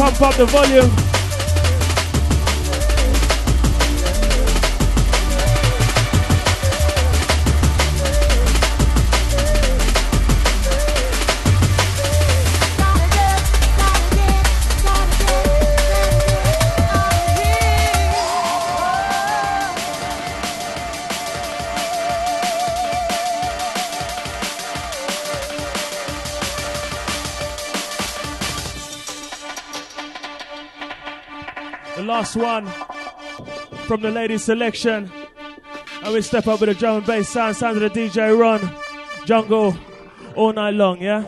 Pump up the volume. Last one from the ladies selection, and we step up with the drum and bass sound of the DJ Ron Jungle all night long, yeah?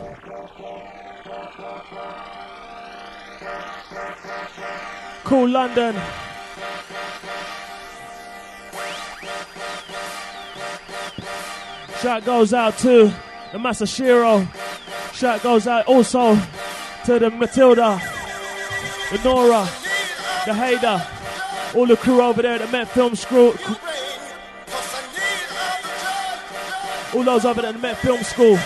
Cool London. Shout goes out to the Masashiro. Shout goes out also to the Matilda, the Nora, the Hader, all the crew over there, the Met Film School, all those over there at the Met Film School.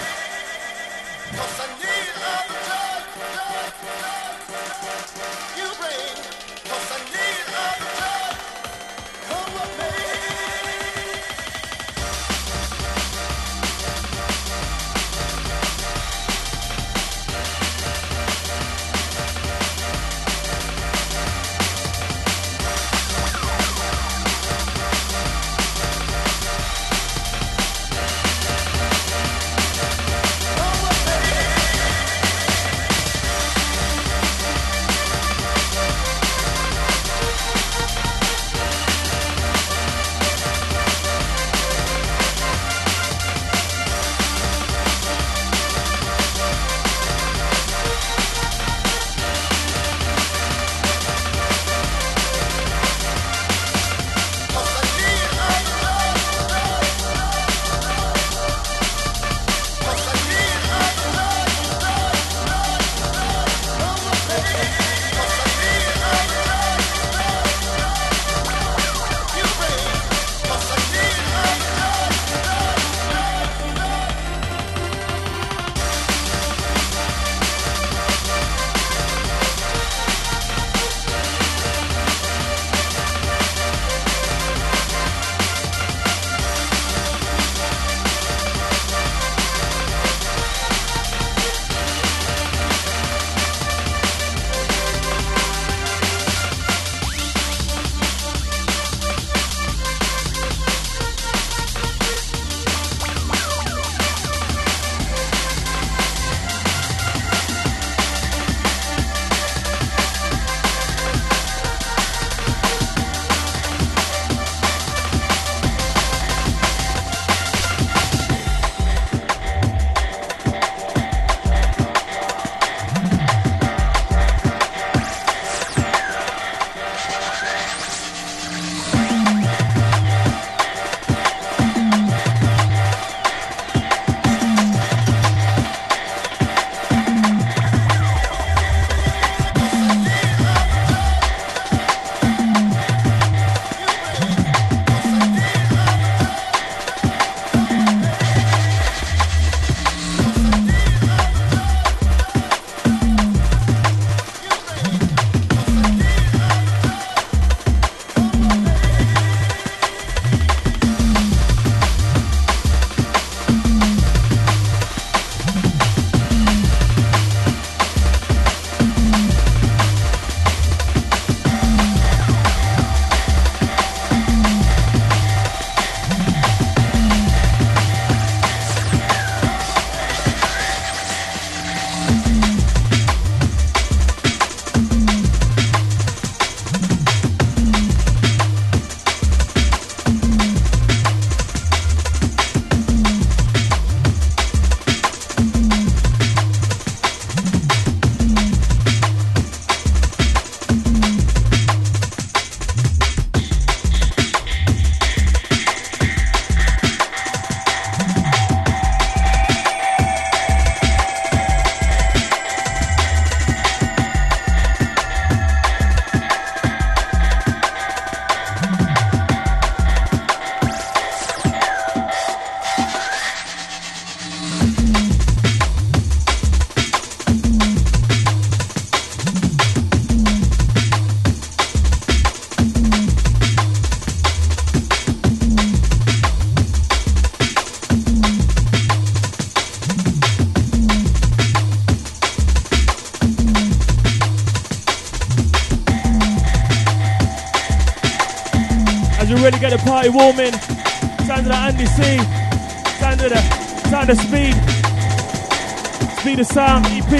really get the party warming. Sound of the Andy C. Sound of Speed. Speed of Sound EP.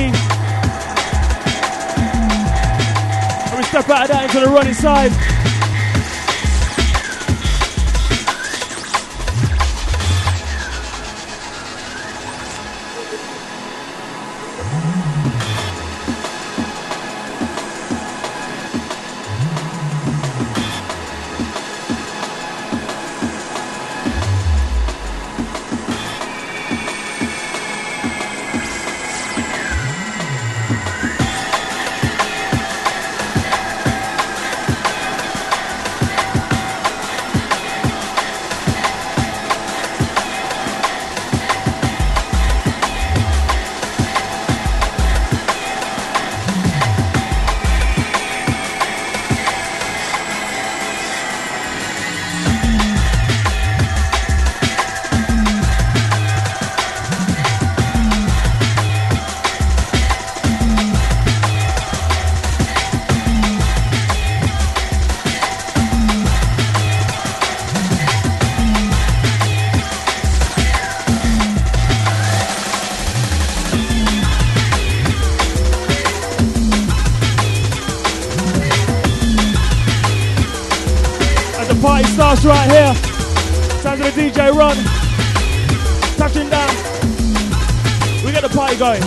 And we step out of that into the running side. Starts right here. Sounds of the DJ run. Touching down. We get the party going.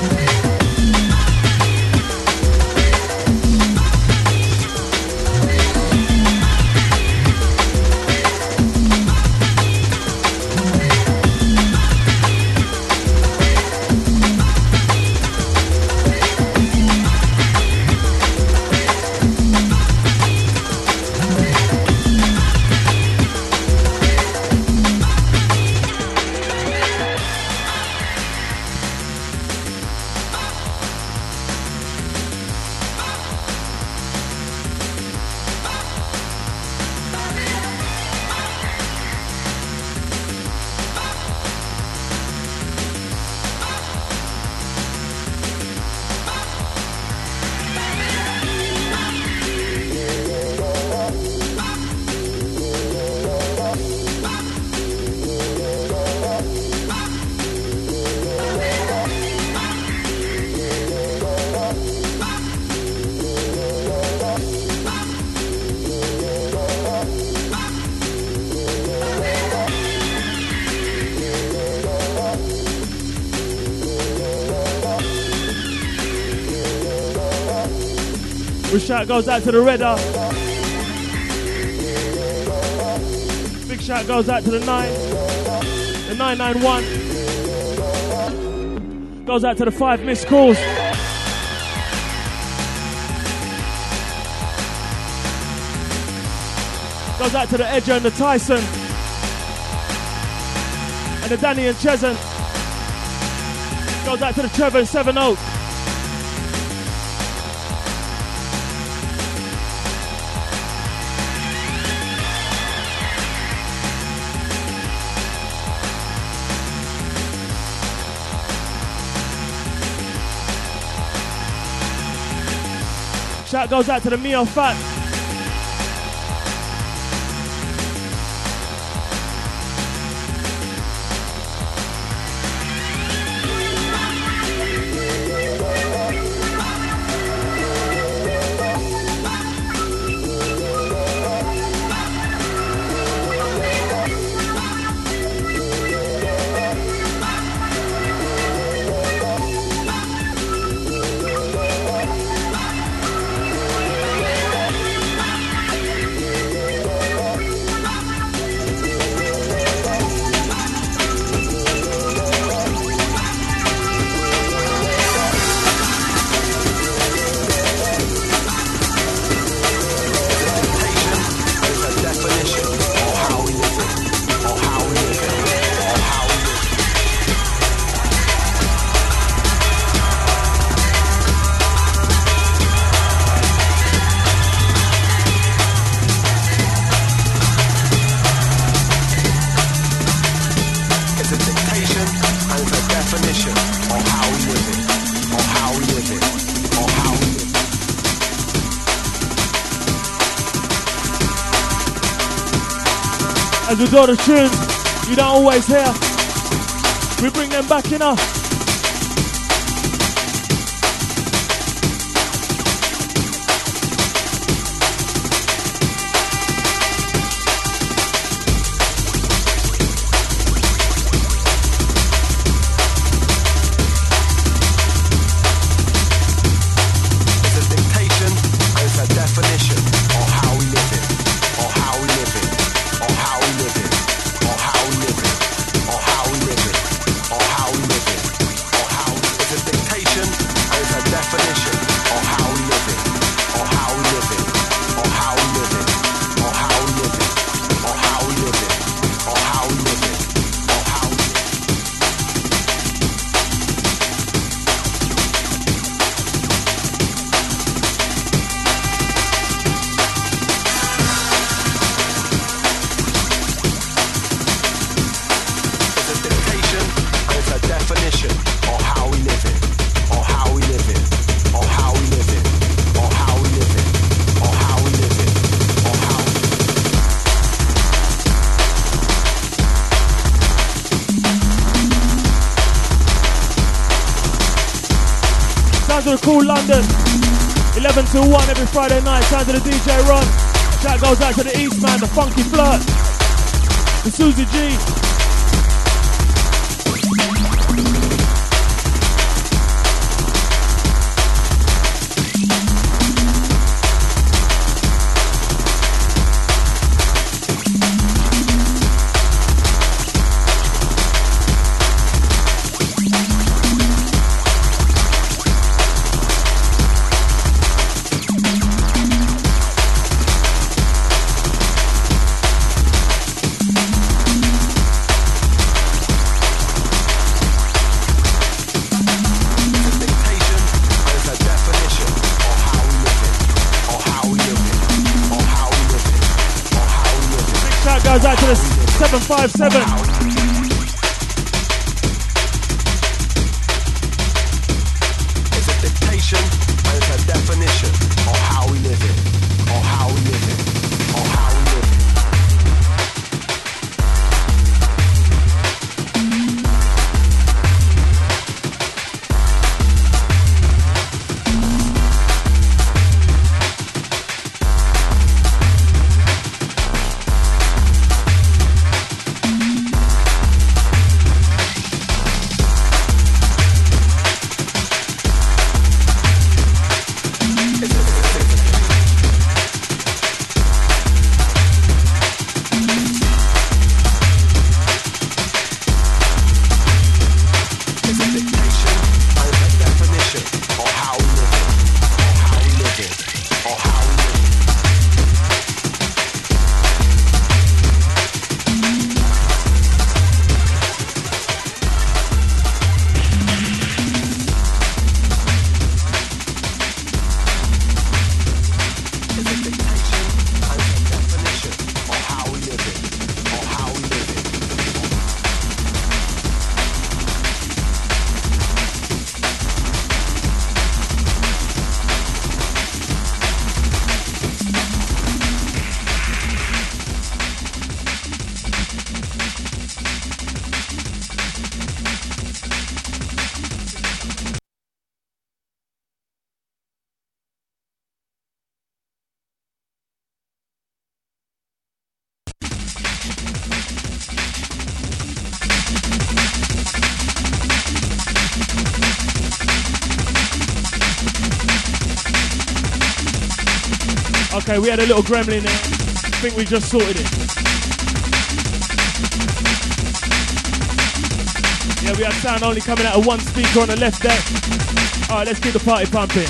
Big shout goes out to the Redder. Big shout goes out to the 991. Goes out to the 5 missed calls. Goes out to the Edger and the Tyson. And the Danny and Chesant. Goes out to the Trevor and Seven Oak. Shout goes out to the Mio Fat. As we do the tunes you don't always hear, we bring them back, you know. Cool London, 11 till 1 every Friday night. Sounds of the DJ Ron. Shout goes out to the East Man, the Funky Flirt, the Susie G. Goes out to the 757. It's a dictation and it's a definition of how we live it, or how we live it, or how we live it. Okay, we had a little gremlin there. I think we just sorted it. Yeah, we had sound only coming out of one speaker on the left there. Alright, let's keep the party pumping.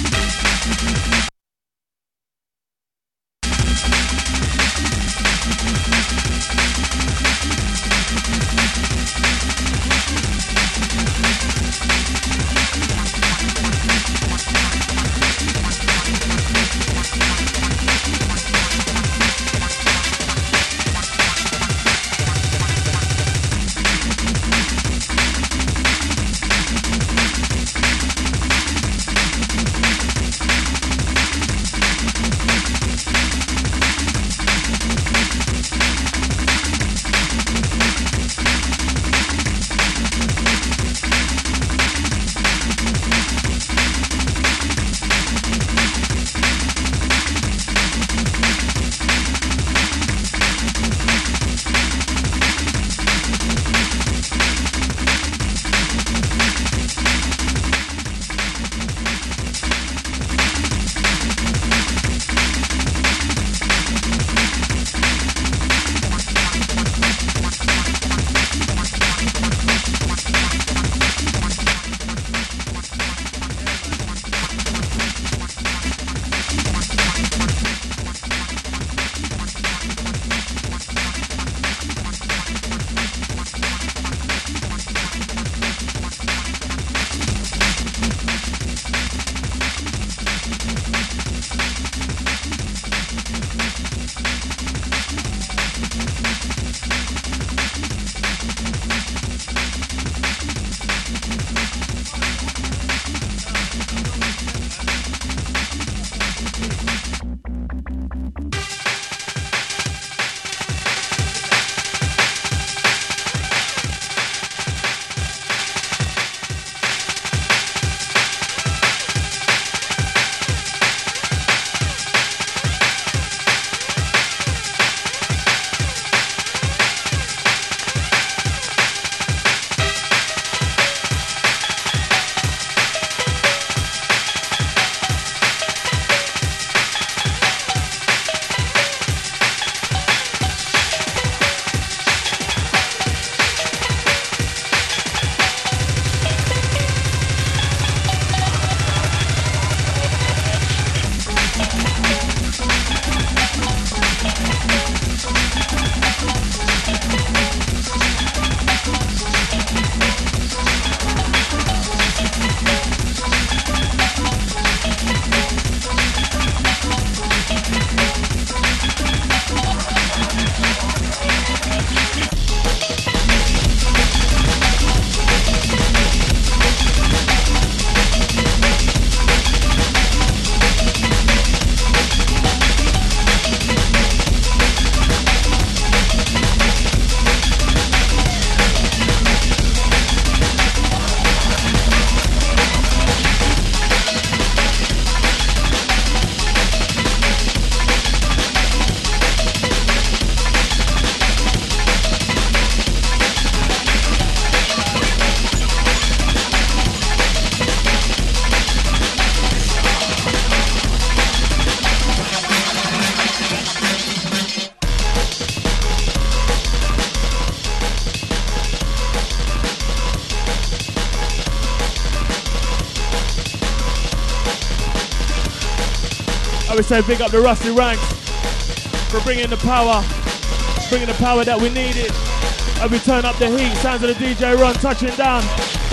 I would say big up the Rusty Ranks for bringing the power that we needed. And we turn up the heat, sounds of the DJ Ron touching down.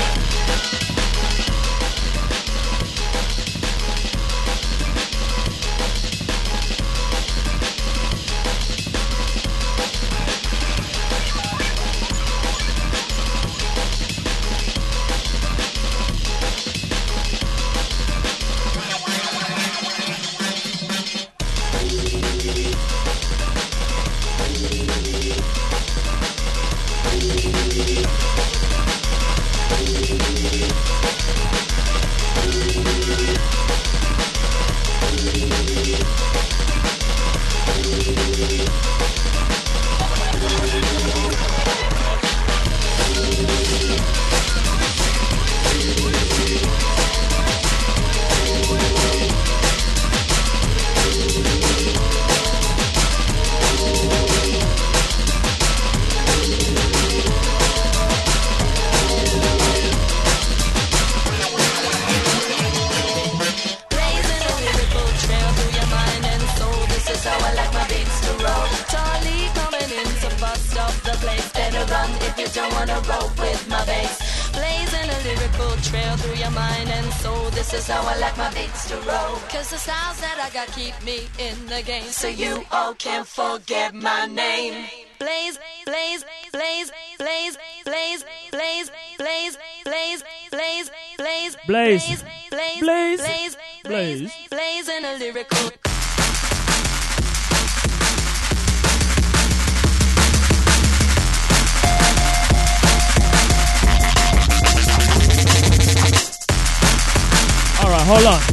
So you all can't forget my name. Blaze, blaze, blaze, blaze, blaze, blaze, blaze, blaze, blaze, blaze, blaze, blaze, blaze, blaze, blaze in a lyrical. All right, hold on.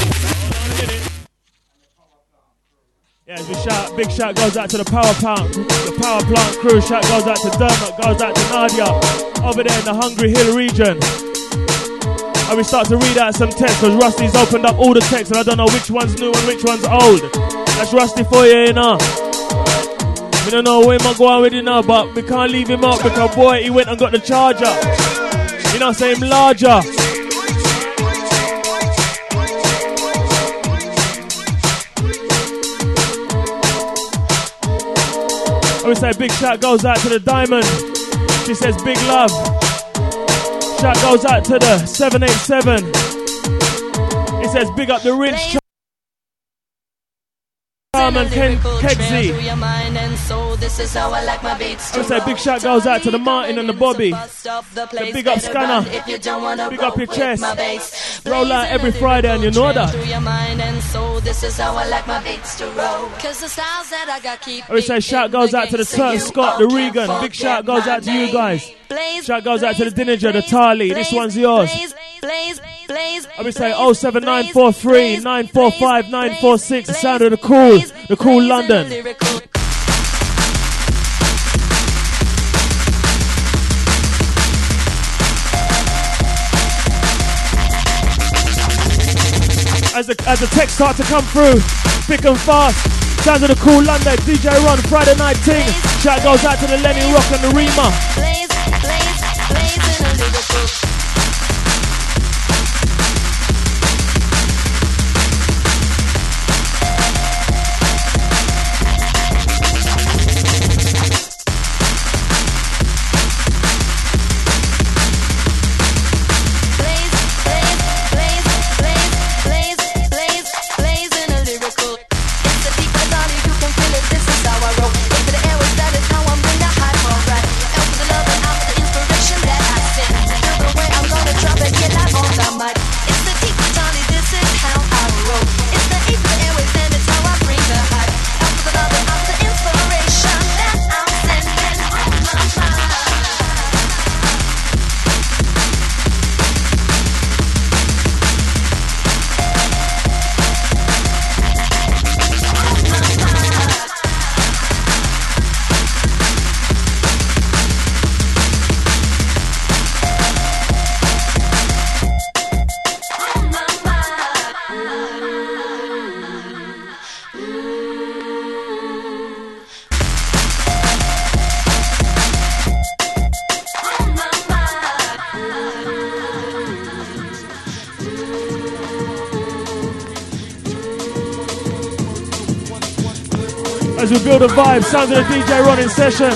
Yeah, big shout goes out to the power plant crew. Shout goes out to Dermot, goes out to Nadia over there in the Hungry Hill region. And we start to read out some text because Rusty's opened up all the texts and I don't know which one's new and which one's old. That's Rusty for you know. We don't know where I'm going with it now, but we can't leave him up because boy, he went and got the charger. You know what I'm saying? Larger. I would say big shout goes out to the Diamond. She says big love. Shout goes out to the 787. It says big up the Rich Charman Kegsy. I would say big shout goes out to the Martin and the Bobby. The big up Scanner. Big up your chest. Roll out every Friday and you know that. I would say shout goes out to the Certain Scott, the Regan. Big shout goes out to you guys. Shout goes out to the Dininger, the Tarly. This one's yours. I would say 07943 945 946. The sound of the cool London. As the text start to come through, thick and fast. Sounds of the cool London, DJ Ron, Friday night ting. Shout goes out to the Lenny Rock and the Rima. Blaze in a lyrical. I'm we build a vibe. Sounds of the DJ Ron in session.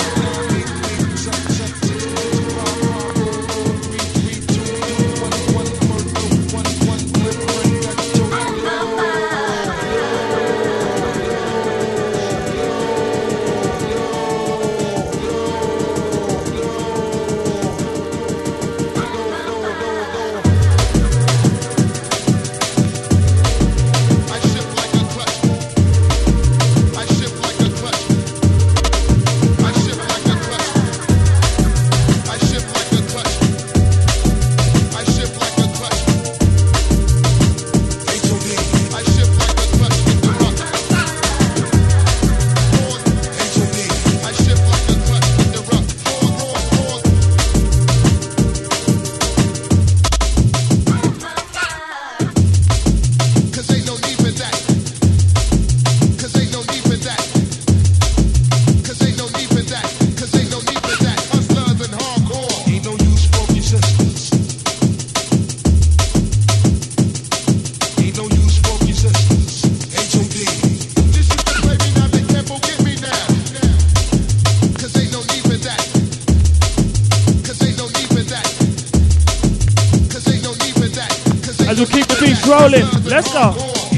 Rolling. Let's go.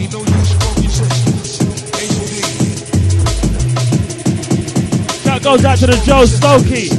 Shout goes out to the Joe Stokey.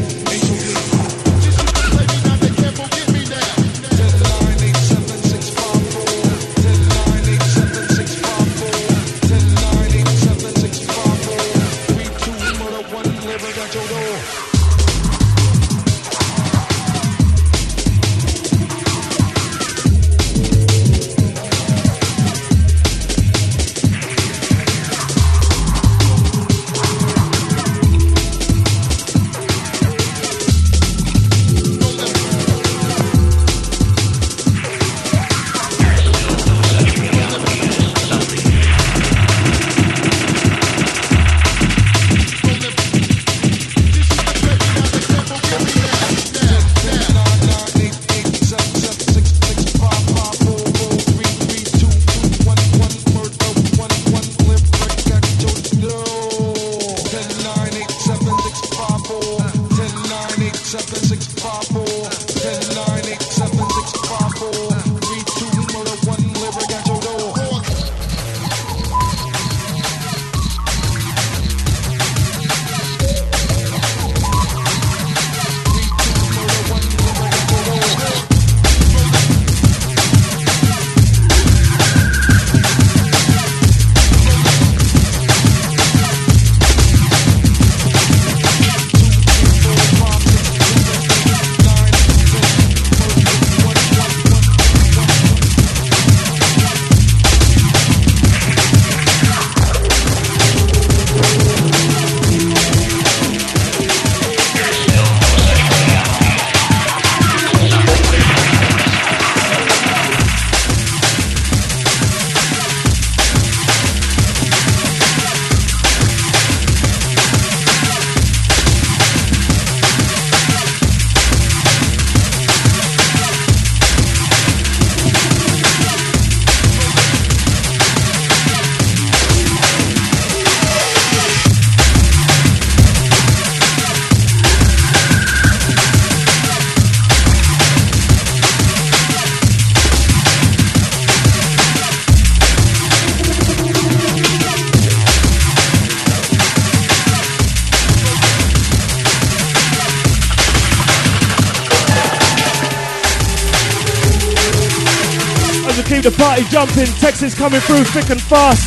The party jumping, Texas coming through thick and fast.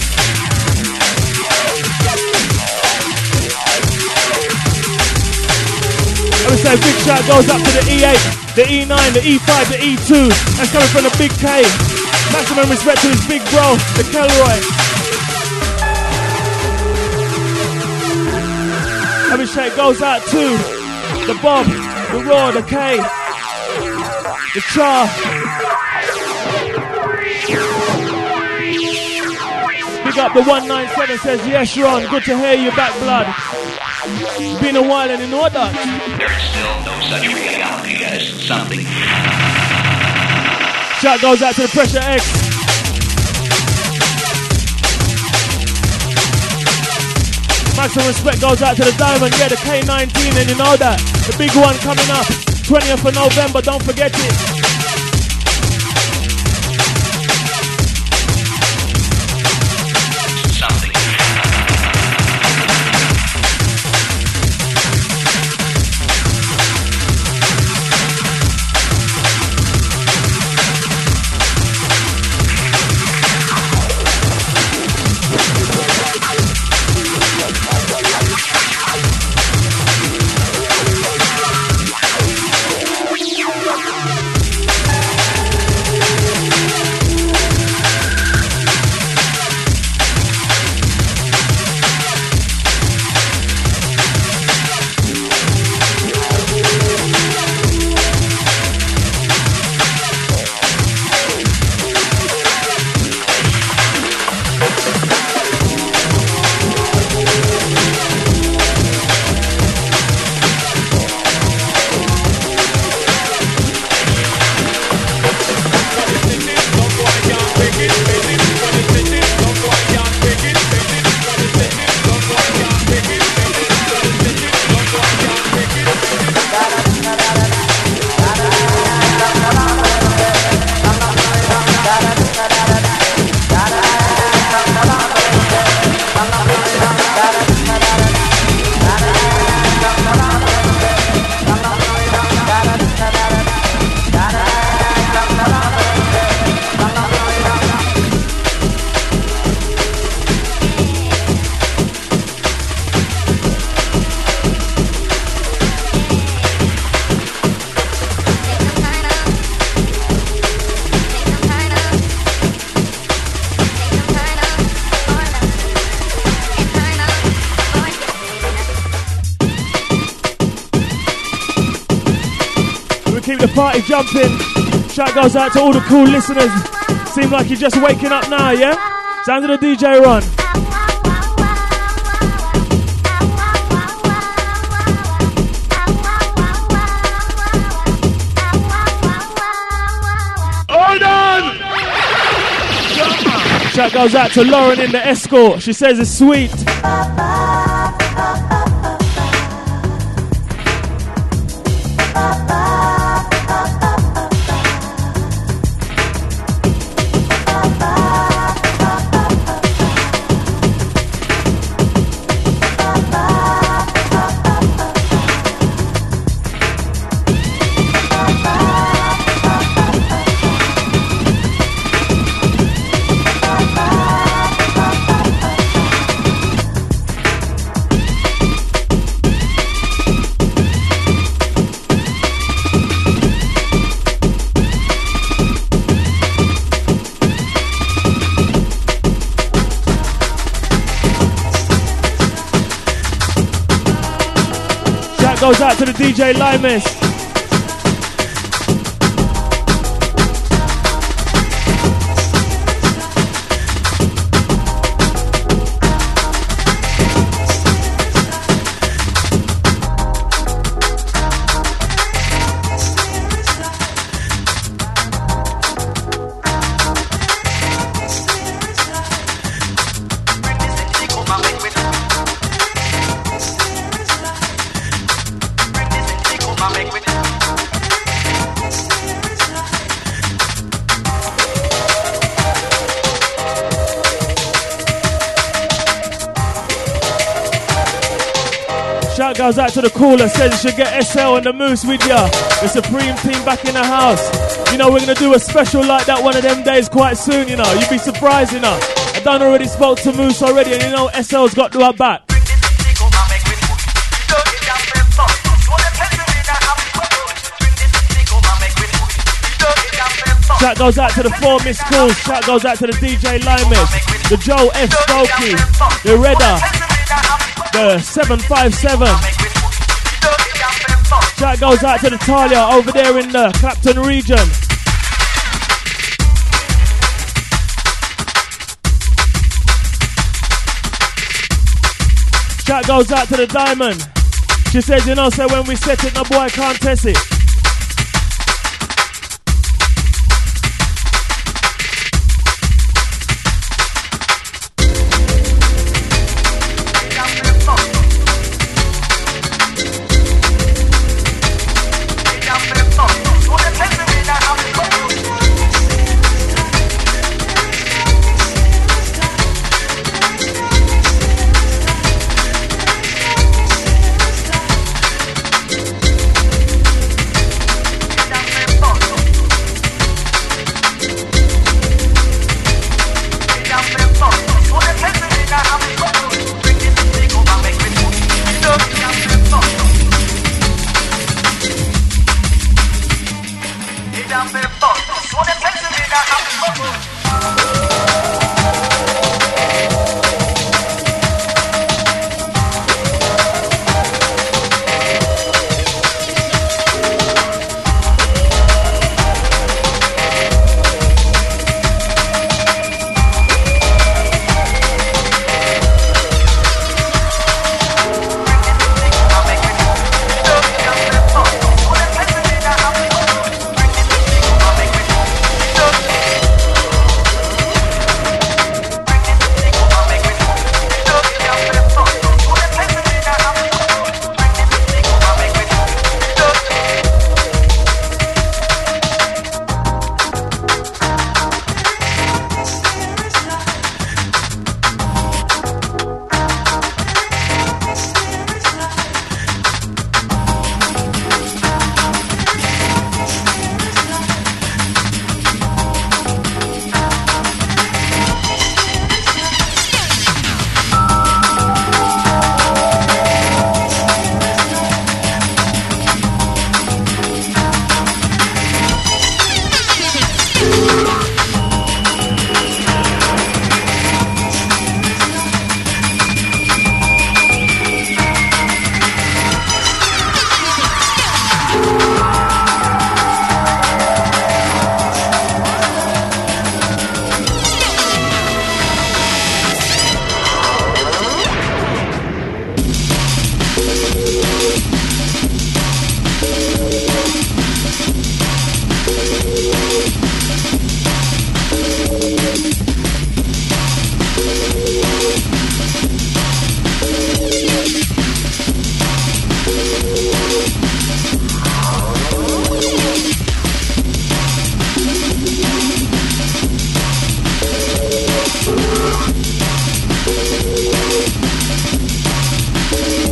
I would say a big shout goes up to the E8, the E9, the E5, the E2. That's coming from the Big K. Maximum respect to his big bro, the Kelroy. I would say it goes out to the Bob, the Raw, the K, the Char. Big up the 197 says, yes, Ron, good to hear you back, blood. It's been a while and you know that. There's still no such reality as something. Shout goes out to the Pressure X. Maximum respect goes out to the Diamond, yeah, the K19, and you know that. The big one coming up, 20th of November, don't forget it. Keep the party jumping. Shout goes out to all the cool listeners. Seem like you're just waking up now, yeah? Sound of the DJ run. Hold on! Shout goes out to Lauren in the Escort. She says it's sweet. Goes out to the DJ Limus. Shout goes out to the caller, says you should get SL and the Moose with ya. The Supreme team back in the house. You know, we're going to do a special like that one of them days quite soon, you know. You'd be surprised, you know. I done already spoke to Moose already, and you know SL's got to our back. Shout goes out to the 4 missed calls. Shout goes out to the DJ Limus, the Joe F. Spokey, the Redder, the 757. Shout goes out to the Talia over there in the Clapton region. Shout goes out to the Diamond. She says, you know, so when we set it, no boy can't test it.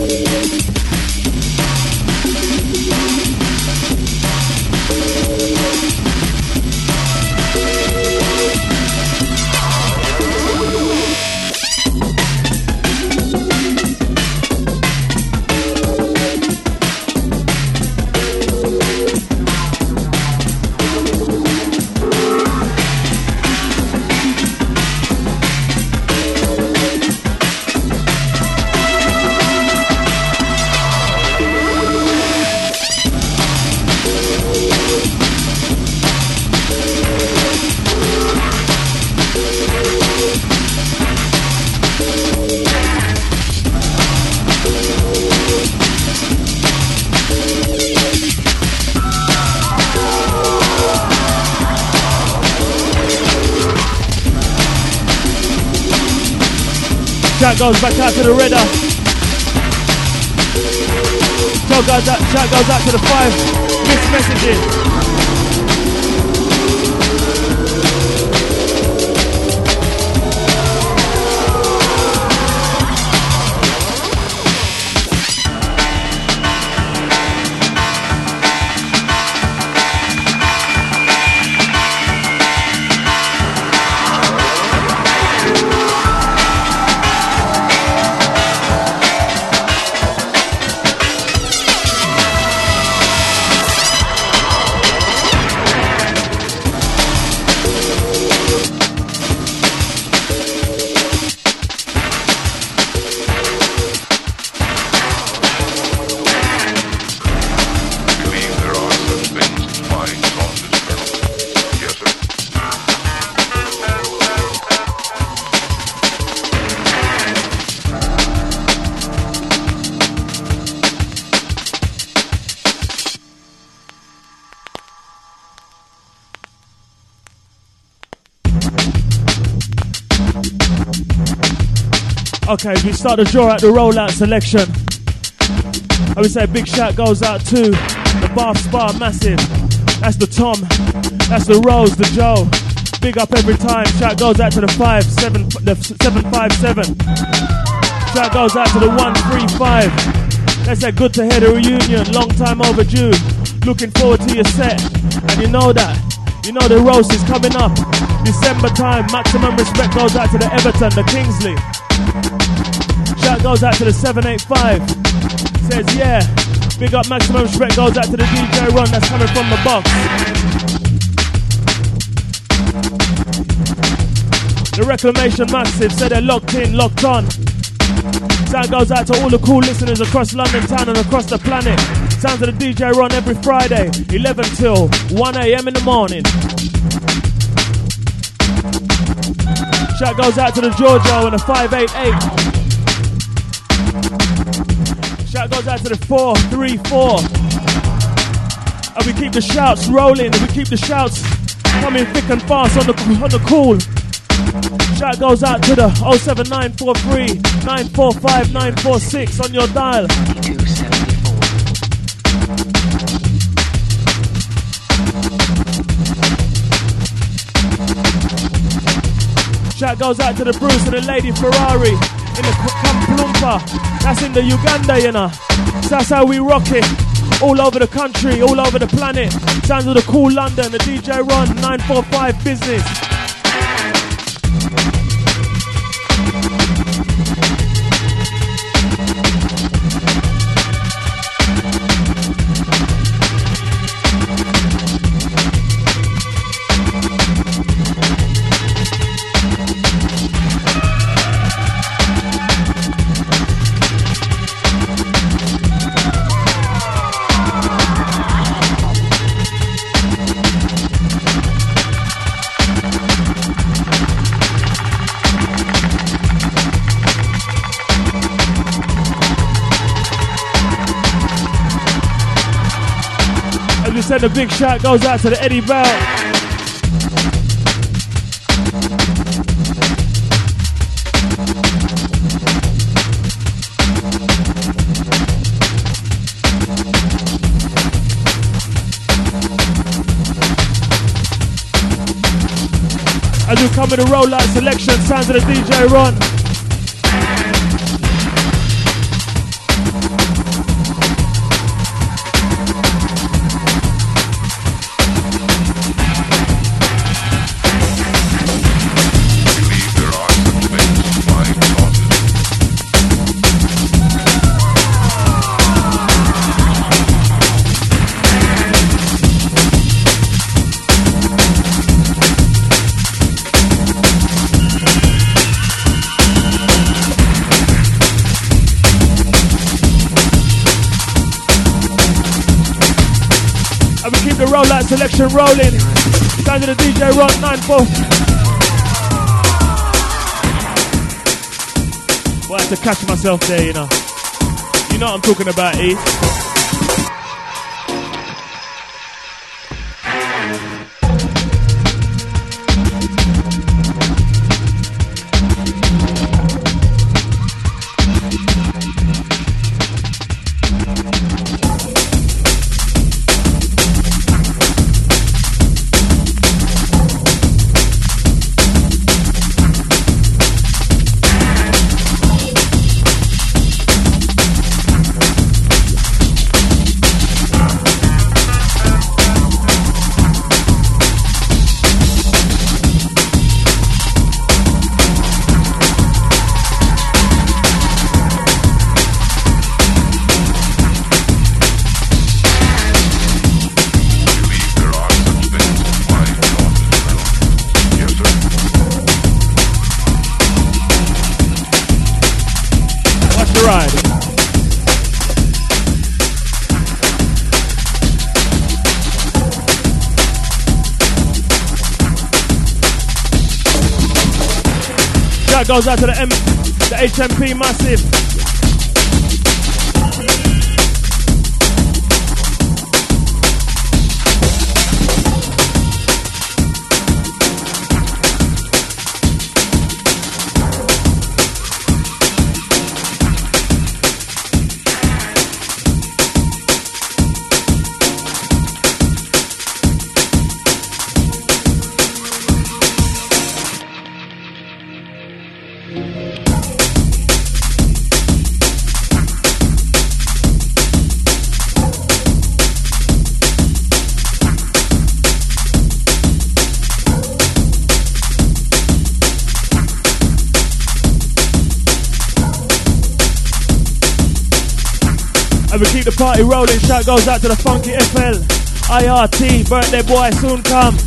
Shout goes back out to the Redder. Shout goes out to the 5 missed messages. Okay, we start to draw out the rollout selection. I would say a big shout goes out to the Bath Spa Massive. That's the Tom, that's the Rose, the Joe. Big up every time. Shout goes out to the 757. Shout goes out to the 135. That's a good to hear the reunion, long time overdue. Looking forward to your set, and you know the roast is coming up. December time, maximum respect goes out to the Everton, the Kingsley. Shout goes out to the 785. Says yeah. Big up maximum respect goes out to the DJ Ron that's coming from the box. The Reclamation Massive said they're locked in, locked on. Shout goes out to all the cool listeners across London town and across the planet. Sounds of the DJ Ron every Friday, 11 till 1 a.m. in the morning. Shout goes out to the Giorgio and the 588. Shout goes out to the 434. And we keep the shouts rolling, and we keep the shouts coming thick and fast on the cool. Shout goes out to the 07943 945 946 on your dial. Shout goes out to the Bruce and the Lady Ferrari in the Kamplumpa. That's in the Uganda, you know. So that's how we rock it. All over the country, all over the planet. Sounds of the cool London, the DJ Ron 945 business. Said the big shout goes out to the Eddie Bell. As we come with the rollout selection, sounds of the DJ Ron. keep the roll light selection rolling. Down to the DJ Rock 94. Well, I had to catch myself there, you know. You know what I'm talking about, E. Goes out to the HMP Massive. And we keep the party rolling. Shout goes out to the Funky FL. IRT, birthday boy, soon come.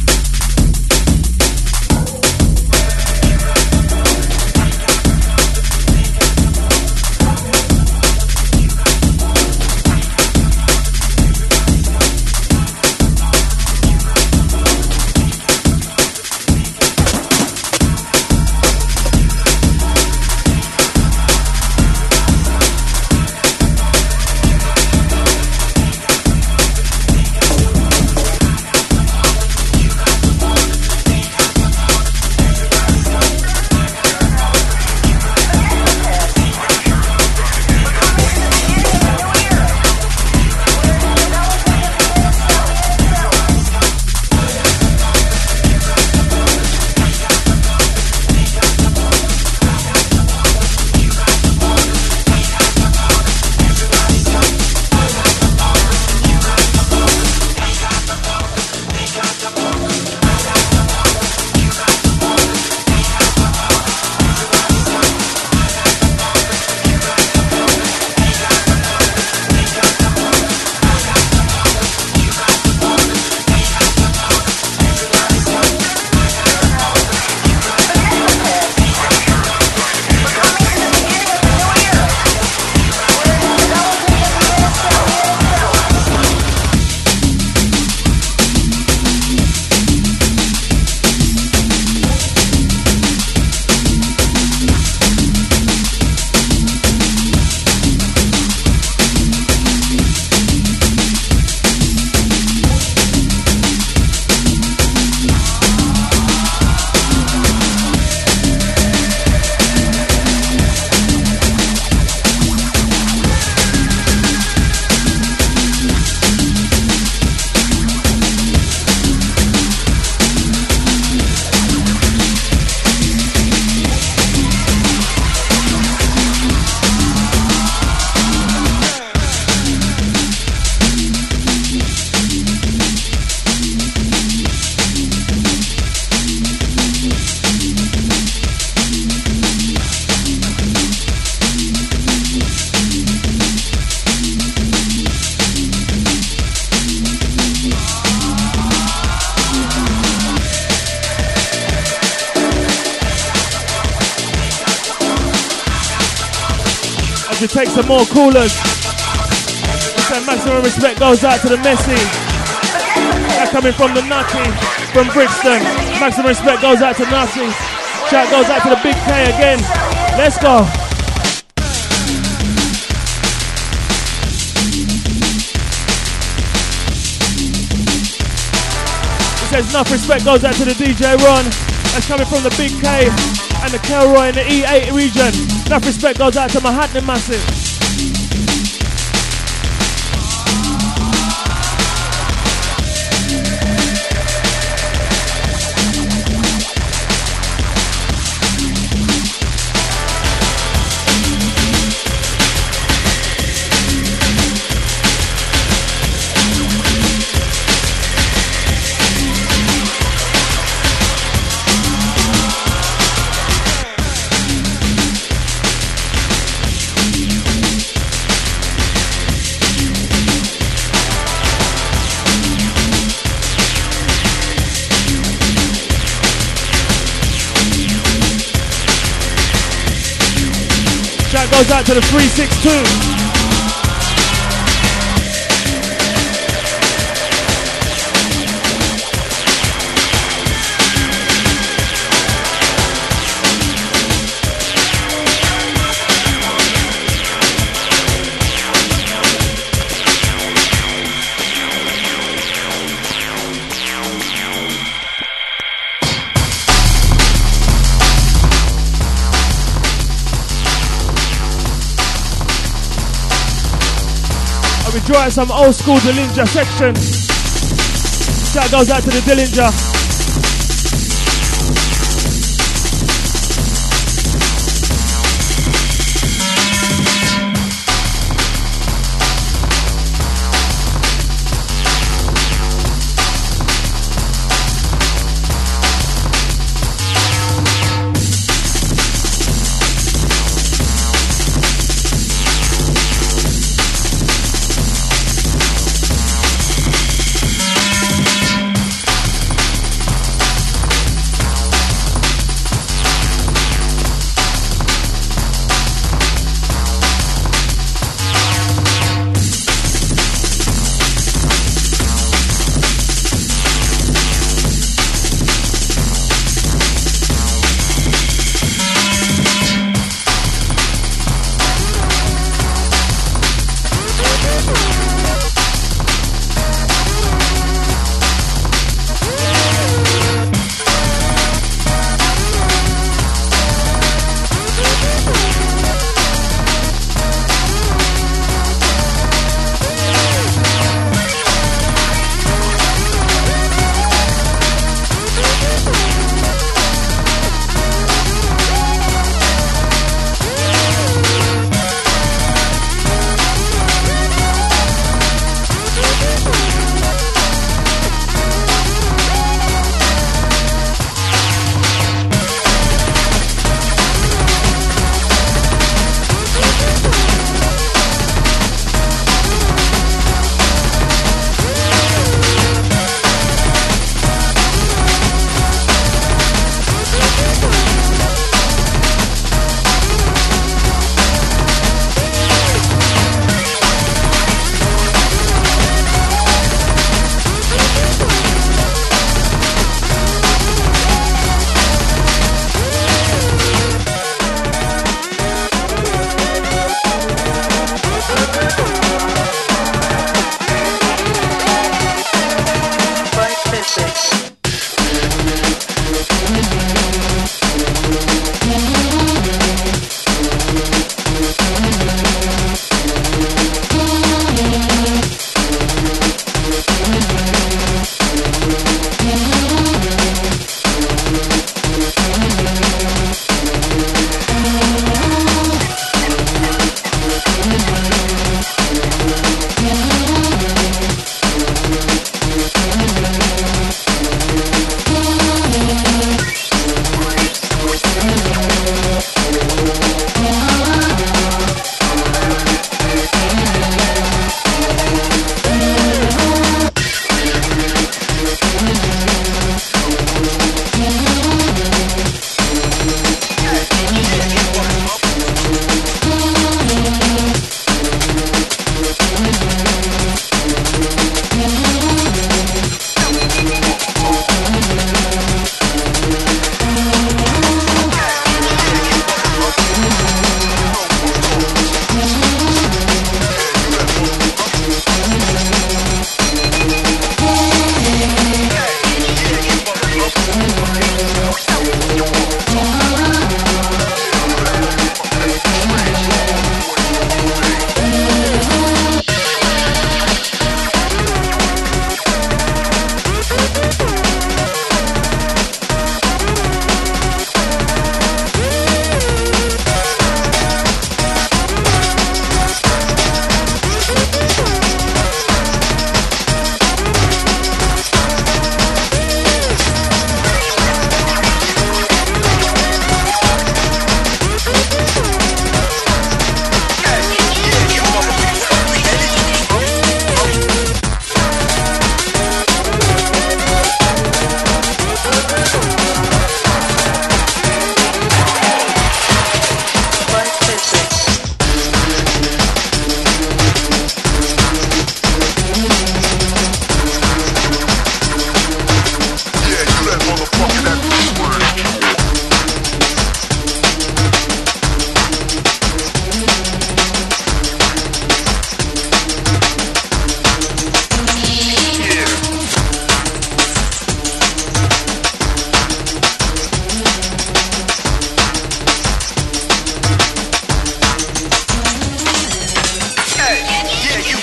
To take some more coolers. So maximum respect goes out to the Messi. That coming from the Nutty from Brixton. Maximum respect goes out to Nutty. Shout goes out to the Big K again. Let's go. It says enough respect goes out to the DJ Ron. That's coming from the Big K and the Kelroy in the E8 region. Enough respect goes out to Manhattan Massive. Shout goes out to the 362. Draw some old school Dillinger section. Shout goes out to the Dillinger.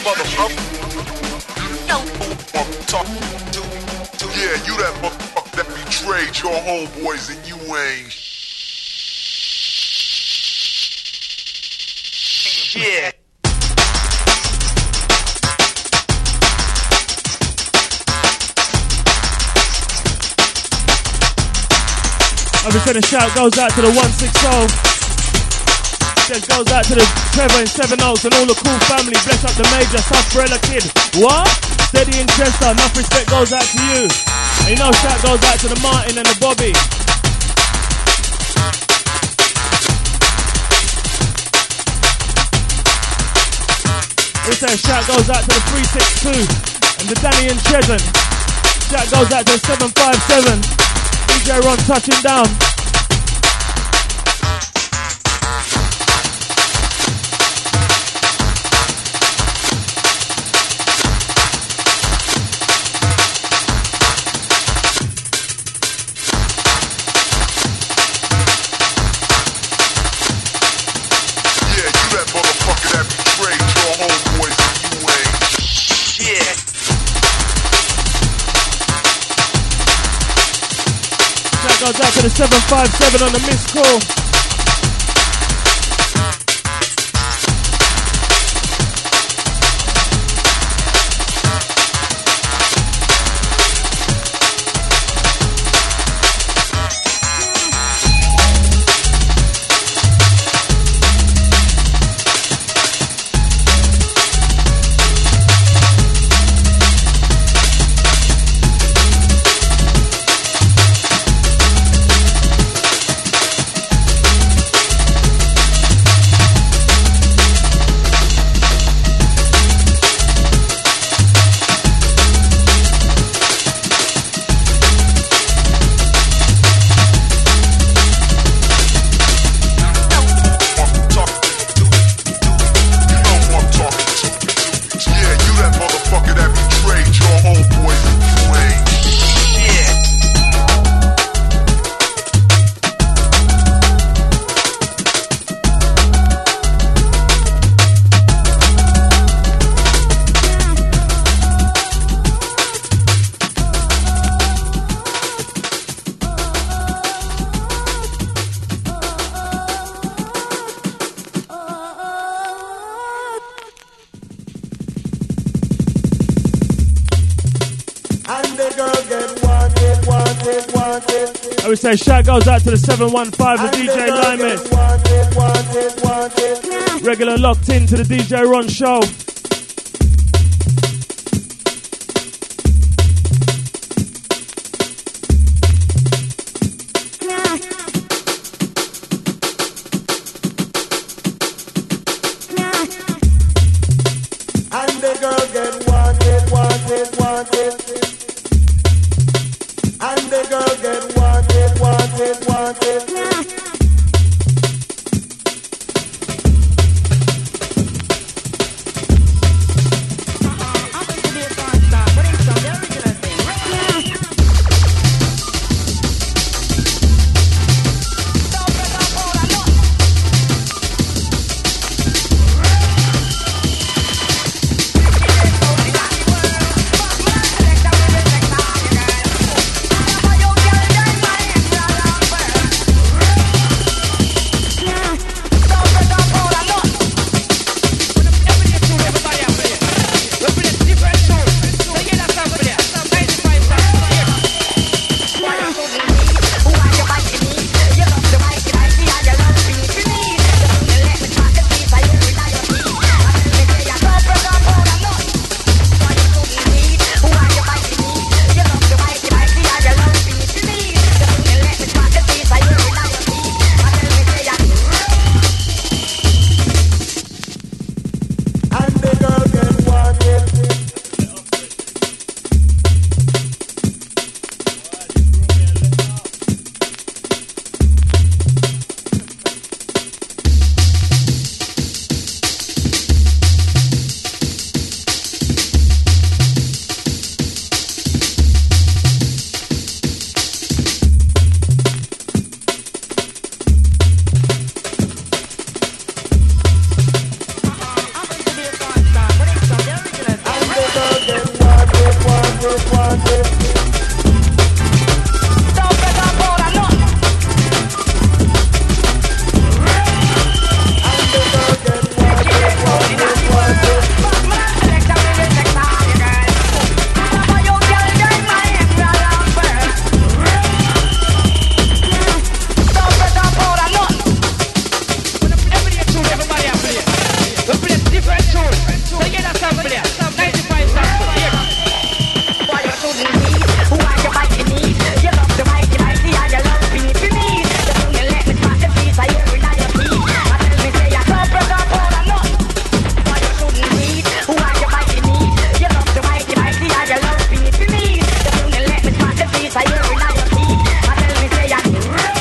motherfucker. Yeah, you that motherfucker that betrayed your homeboys and you ain't shit. I'll be sending a shout goes out to the 160. Just goes out to the Trevor in Seven Oaks and all the cool family. Bless up the Major, Subbrella Kid. What? Steady in Chester. Enough respect goes out to you. And you know, shout goes out to the Martin and the Bobby. Also, shout goes out to the 362 and the Danny and Chesson. Shout goes out to the 757. DJ Ron touching down. Goes out to the 757 on the missed call. I would say shout goes out to the 715, the DJ Limus. Regular locked in to the DJ Ron show. sample here. 95 sample here. Why you shouldn't need? Who are you fighting need? You love the mighty, mighty, and you love people need. You don't let me spot the piece of your in your feet. I tell me say you're so proud of all I know. Why you shouldn't need? Who are you fighting need? You love the mighty, mighty, and you love people need. You don't let me spot the piece of your in your feet. I tell me say you're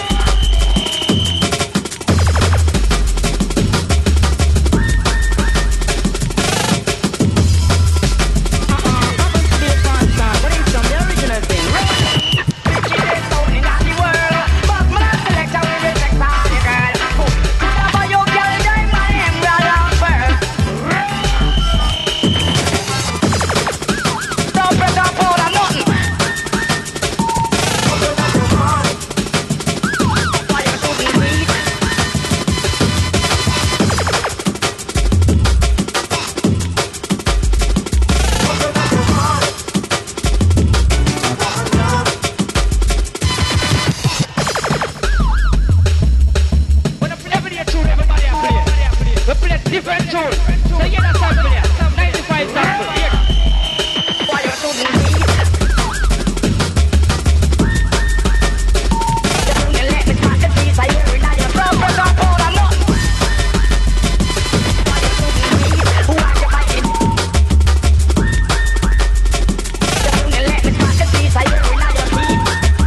different tune. So you get a sample here. 95 sample here. Why you shouldn't need? You don't let me spot the piece of your in your throat. But don't hold on nothing. Why you shouldn't need? Who are you fighting? You don't let me spot the piece of your in your teeth.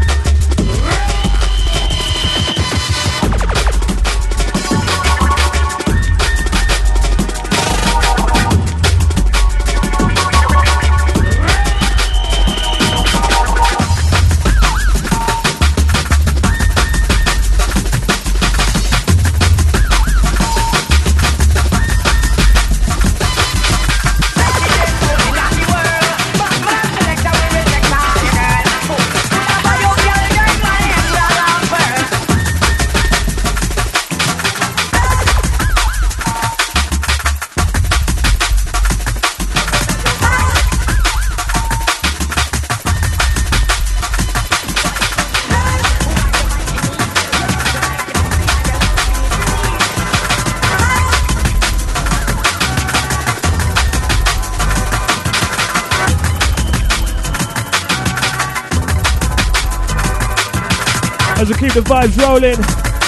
As we keep the vibes rolling,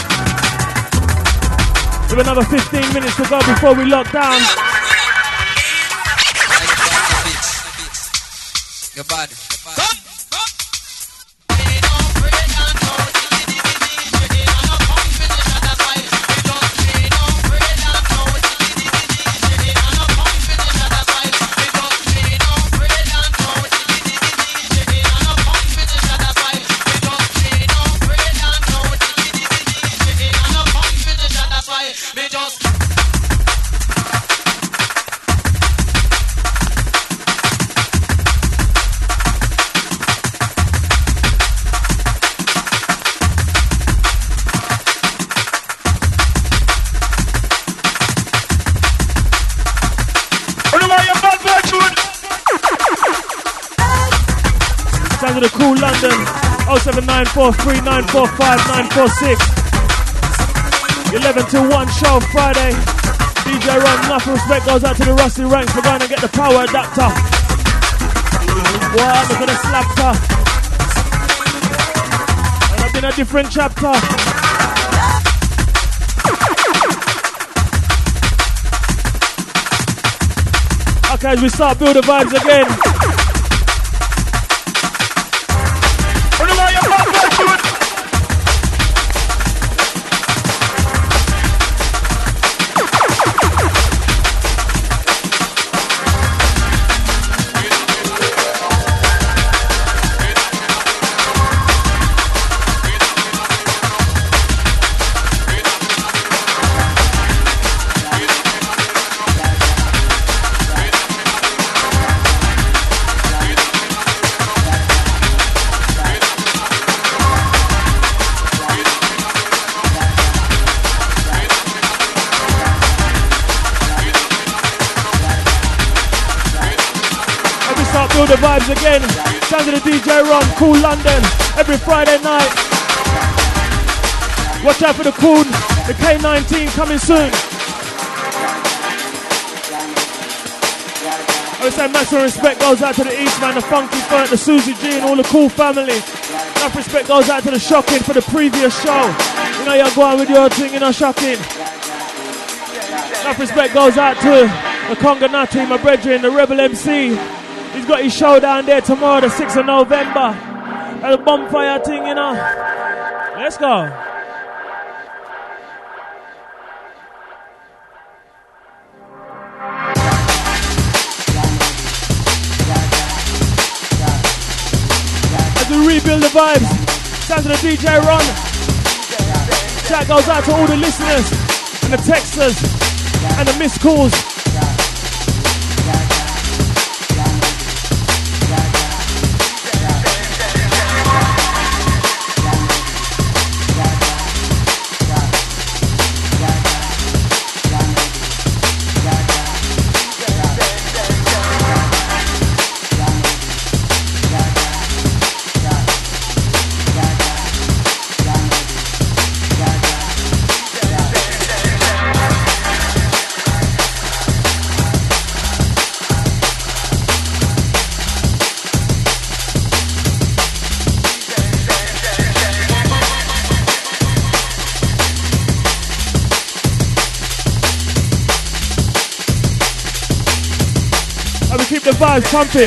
with another 15 minutes to go before we lock down. Your body. Sounds of the Cool London, 07943945946. 11 till 1 show Friday. DJ Ron, enough respect goes out to the Rusty Ranks for going to get the power adapter. What? Look at the slapper. And I've been a different chapter. Okay, as we start build the vibes again. The vibes again. Sounds of the DJ Ron, Cool London, every Friday night. Watch out for the Cool, the K19 coming soon. I would say maximum respect goes out to the East Man, the Funky Funk, the Susie G and all the cool family. Enough respect goes out to the Shocking for the previous show. You know you're going with your thing, you know, Shocking. Enough respect goes out to the Conga Nutty, my brethren, the Rebel MC. He's got his show down there tomorrow, the 6th of November. At the bonfire thing, you know. Let's go. We rebuild the vibes. Shout to the DJ Ron. Shout goes out to all the listeners and the texters and the missed calls. Keep the vibes pumping.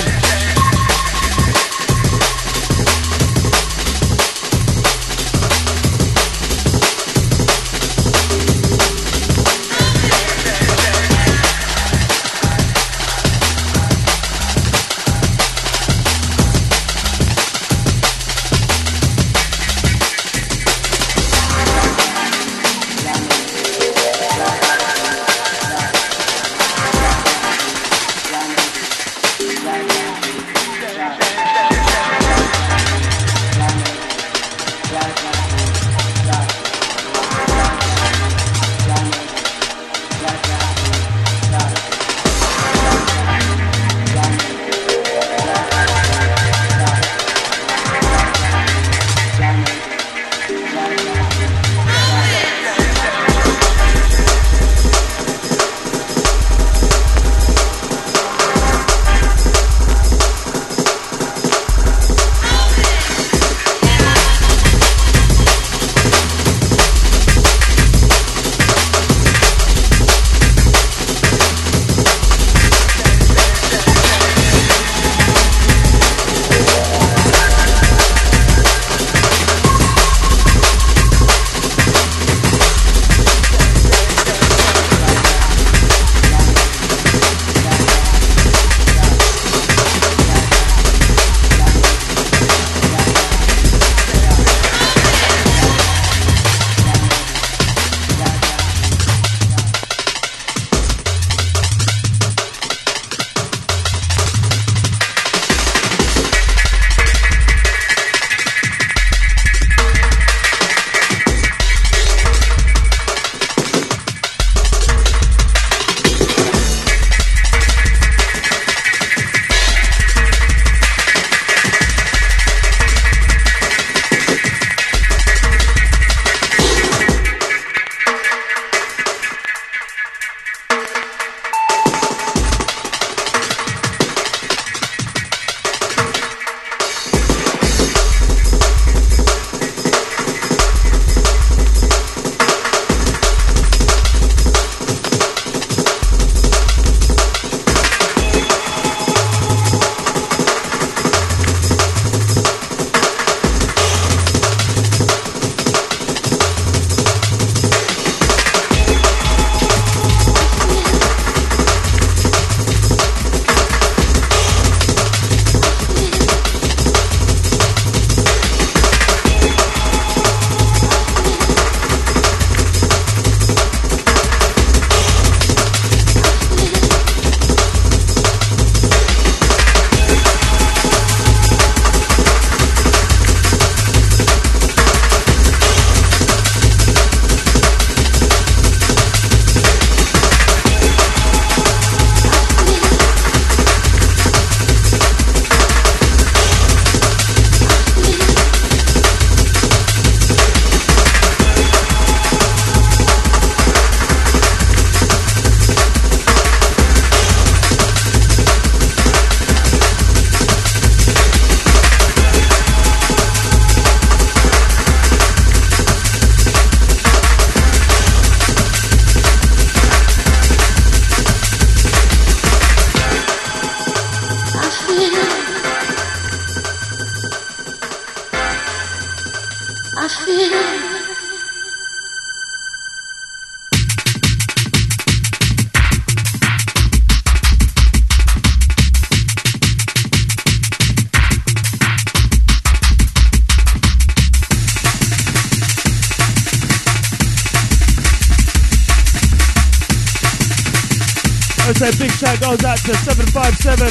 want to say a big shout goes out to 757.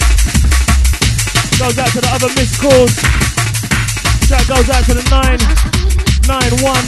Goes out to the other missed calls. Shout goes out to the 991.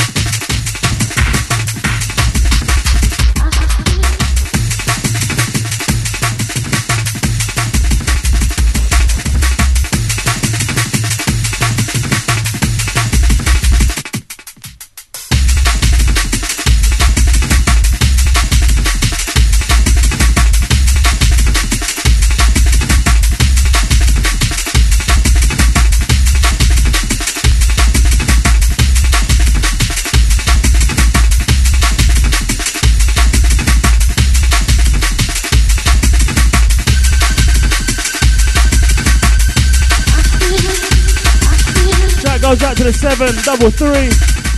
Goes out to the 733.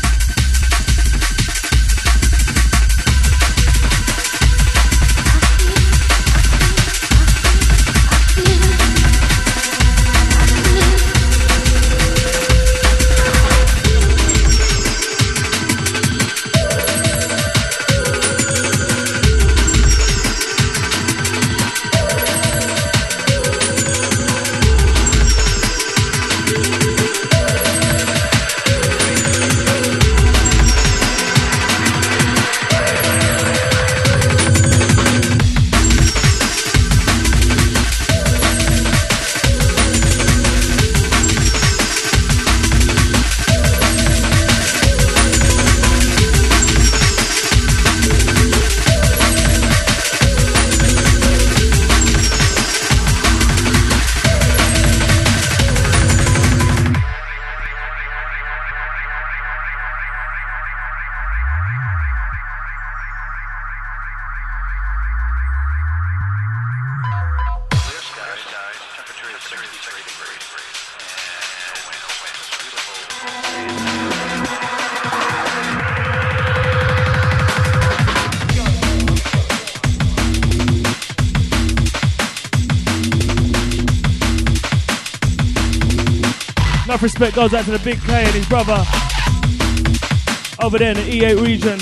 Enough respect goes out to the Big K and his brother over there in the E8 region.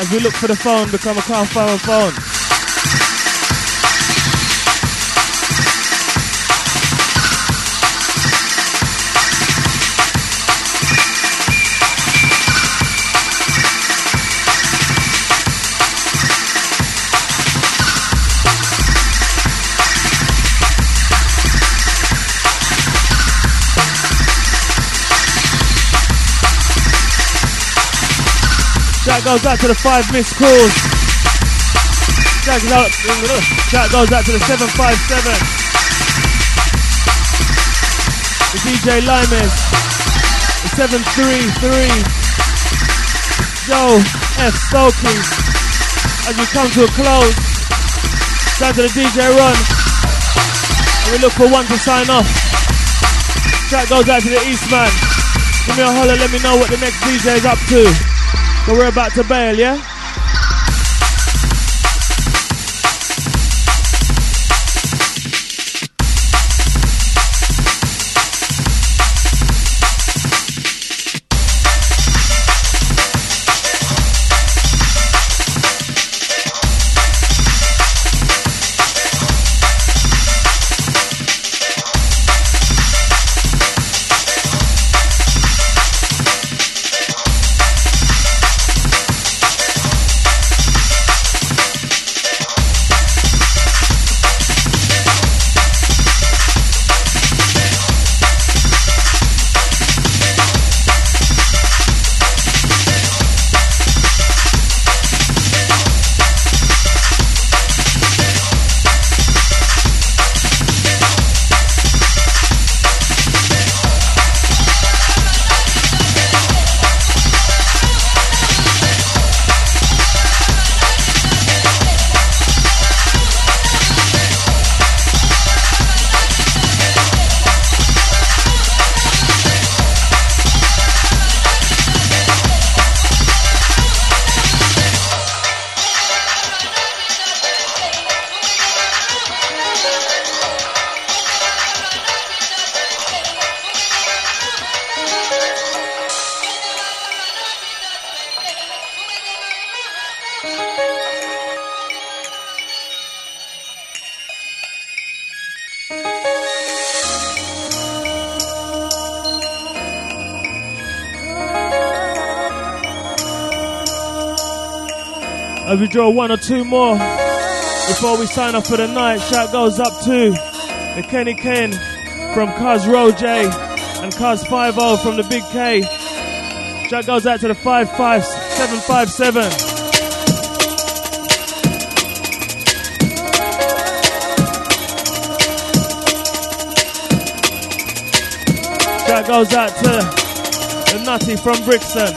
As we look for the phone, become a car phone. Shout goes out to the 5 missed calls. Shout goes out to the 757. The DJ Limes. The 733. Joe F. Stokey. As we come to a close. Shout to the DJ Run. And we look for one to sign off. Shout goes out to the Eastman. Give me a holler, let me know what the next DJ is up to. So we're about to bail, yeah? As we draw one or two more before we sign off for the night. Shout goes up to the Kenny Ken from Cuz Roger and Cuz 50 from the Big K. Shout goes out to the 757. Shout goes out to the Nutty from Brixton.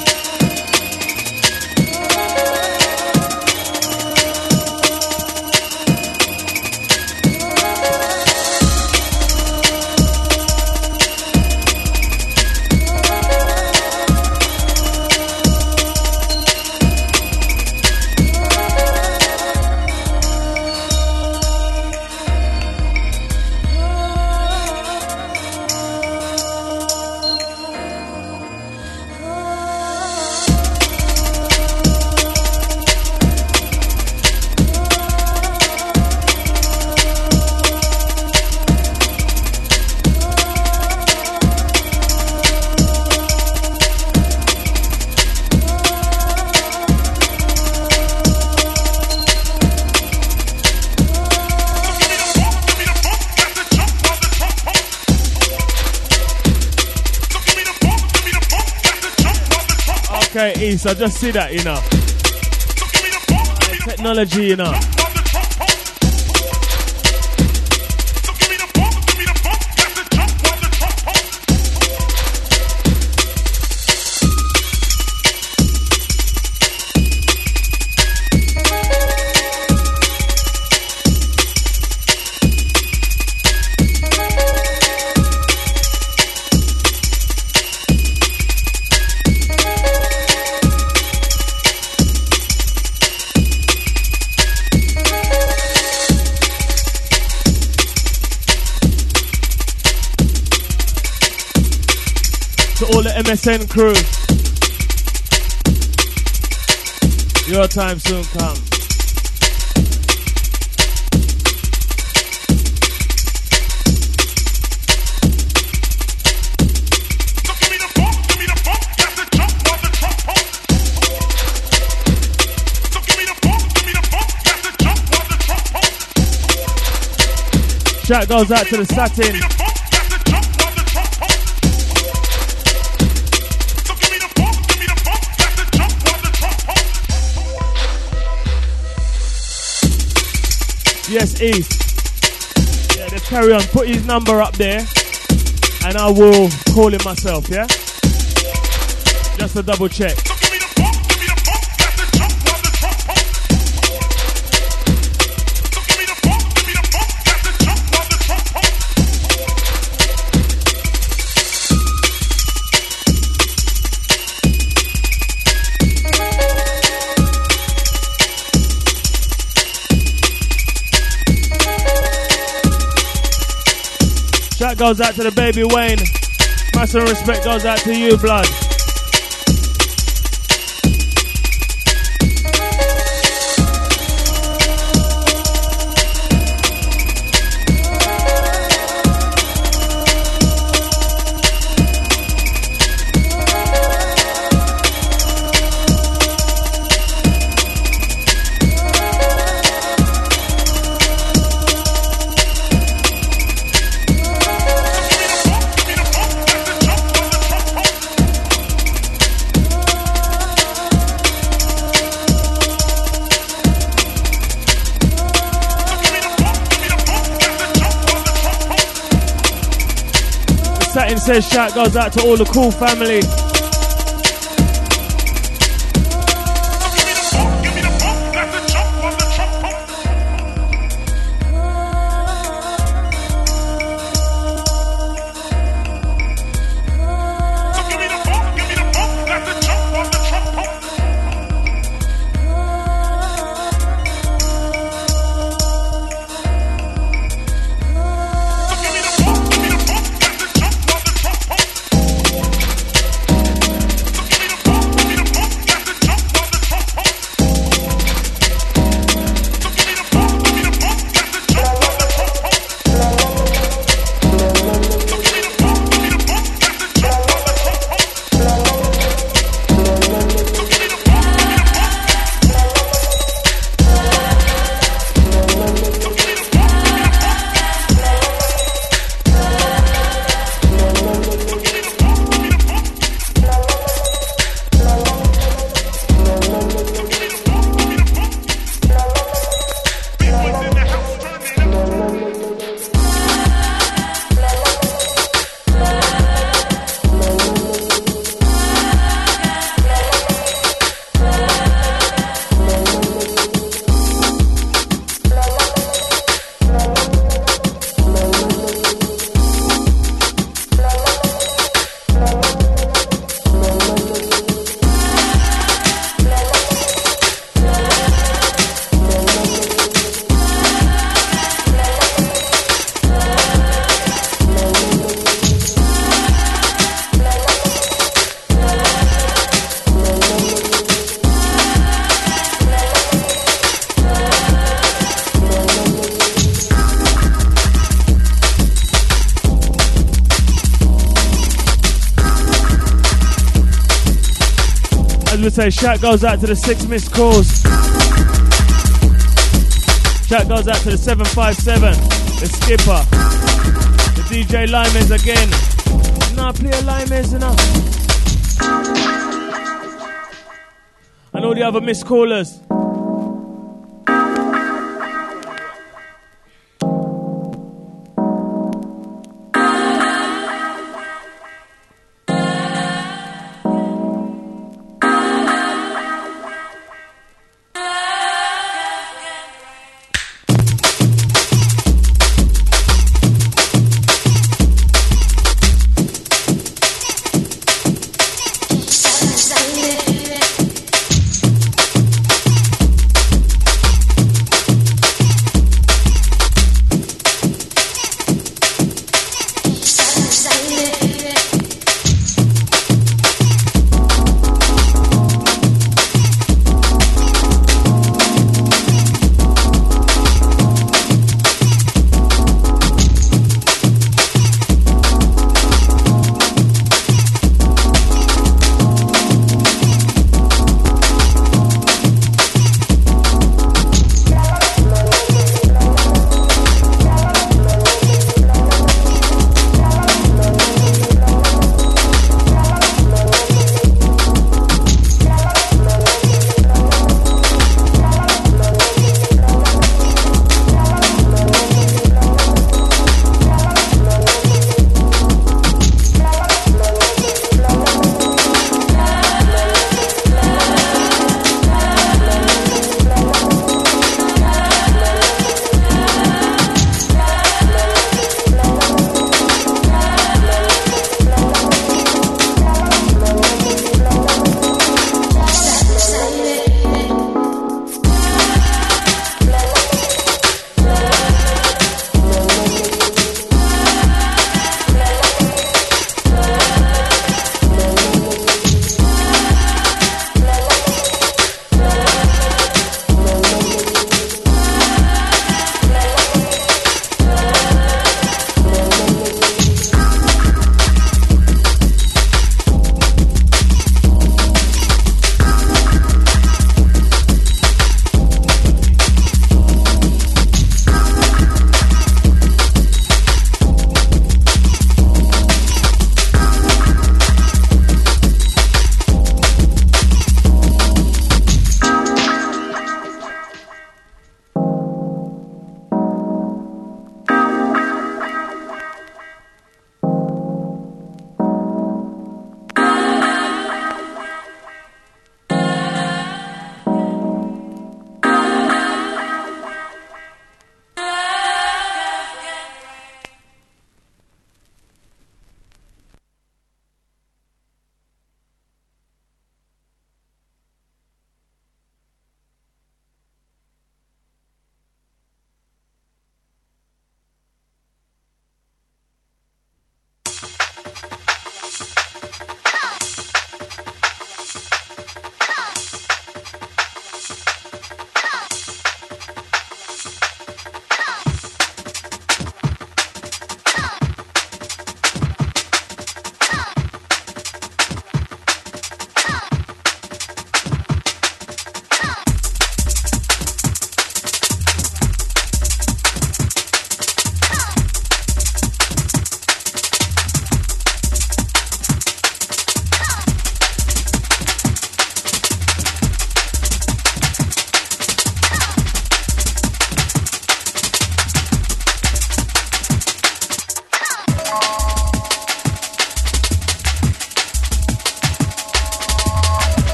Okay, East, I just see that, you know. Technology, you know. All the MSN crew. Your time soon come. Shout goes out to the satin. Yes, East. Yeah, let's carry on. Put his number up there and I will call him myself, yeah? Just to double check. Shout goes out to the baby Wayne. Massive respect goes out to you, blood. Satin says shout goes out to all the cool family. Say shout goes out to the 6 missed calls. Shout goes out to the 757, the skipper, the DJ Limes again. Nah, play Limes enough. And all the other missed callers.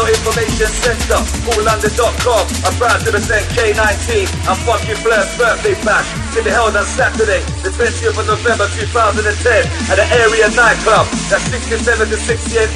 Casino Information Center, coolondon.com. I'm proud to present K19 and Funky Flair's birthday bash to be held on Saturday, the 20th of November 2010 at the Area Nightclub. That's 67 to 68